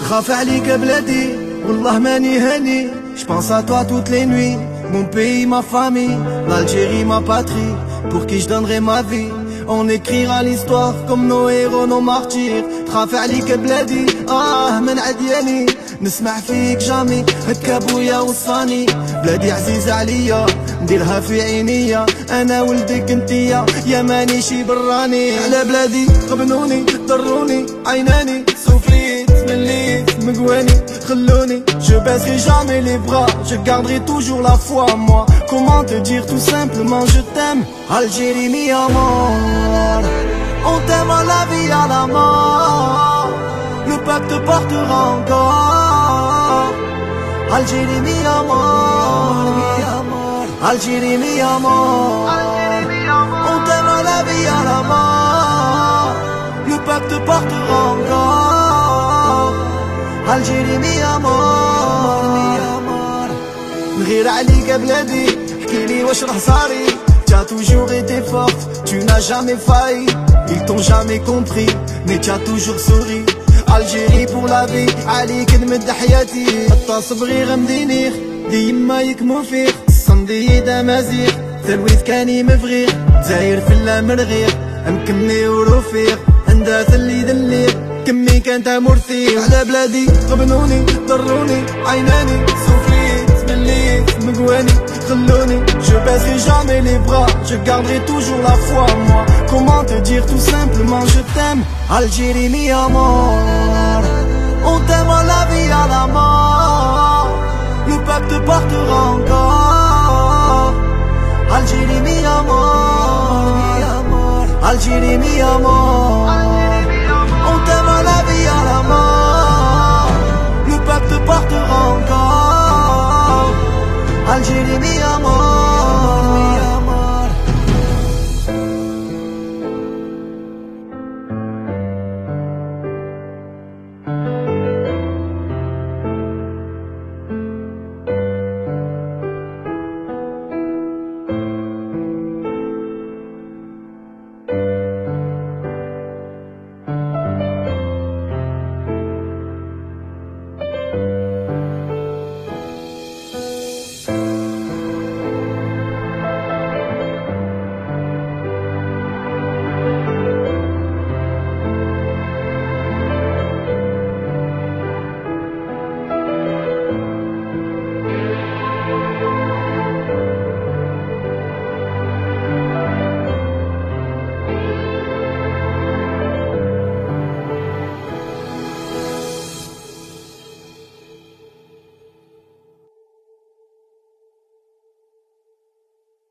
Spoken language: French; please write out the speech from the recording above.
خاف عليك بلادي والله ماني هاني. J'pense à toi toutes les nuits, mon pays, ma famille, l'Algérie, ma patrie, pour qui je donnerai ma vie. On écrira l'histoire comme nos héros, nos martyrs. تخاف عليك بلادي من عدياني. نسمع فيك جامي هكا بويا وصاني. بلادي عزيزة عليا نديرها في عينيا. انا ولدك انتيا يا مانيشي براني. على بلادي غبنوني ضروني عيناني. سفريت مليت مقواني خلوني. Je baisserai jamais les bras, je garderai toujours la foi en moi. Comment te dire tout simplement je t'aime. Algérie mi amor, on t'aime à la vie à la mort. Le peuple te portera encore. Algérie mi amor, Algérie mi amor, on t'aime à la vie à la mort. Le peuple te portera encore. Algérie mi amor, نغير عليك بلادي احكيلي واش راه صاري. Tu as toujours été forte, tu n'as jamais failli. Ils t'ont jamais compris, mais tu as toujours souri. Algérie pour la vie, عليك نمد حياتي. حتى صبغي غمدينيخ ديما يكمو فيه. الصندي دمازيغ ثلويث كاني مفغيغ. داير في مرغيغ مكمي ورفيق. عندها ثلي دليغ كمي كانت مرثيغ. على بلادي غبنوني ضروني عيناني. سفريت مليت مقواني خلوني. Je baisserai jamais les bras, je garderai toujours la foi en moi. Comment te dire tout simplement je t'aime. Algérie mi amor, on t'aime à la vie à la mort. Le peuple te portera encore. Algérie mi amor, Algérie mi amor, on t'aime à la vie à la mort. Le peuple te portera encore. Algérie mi amor.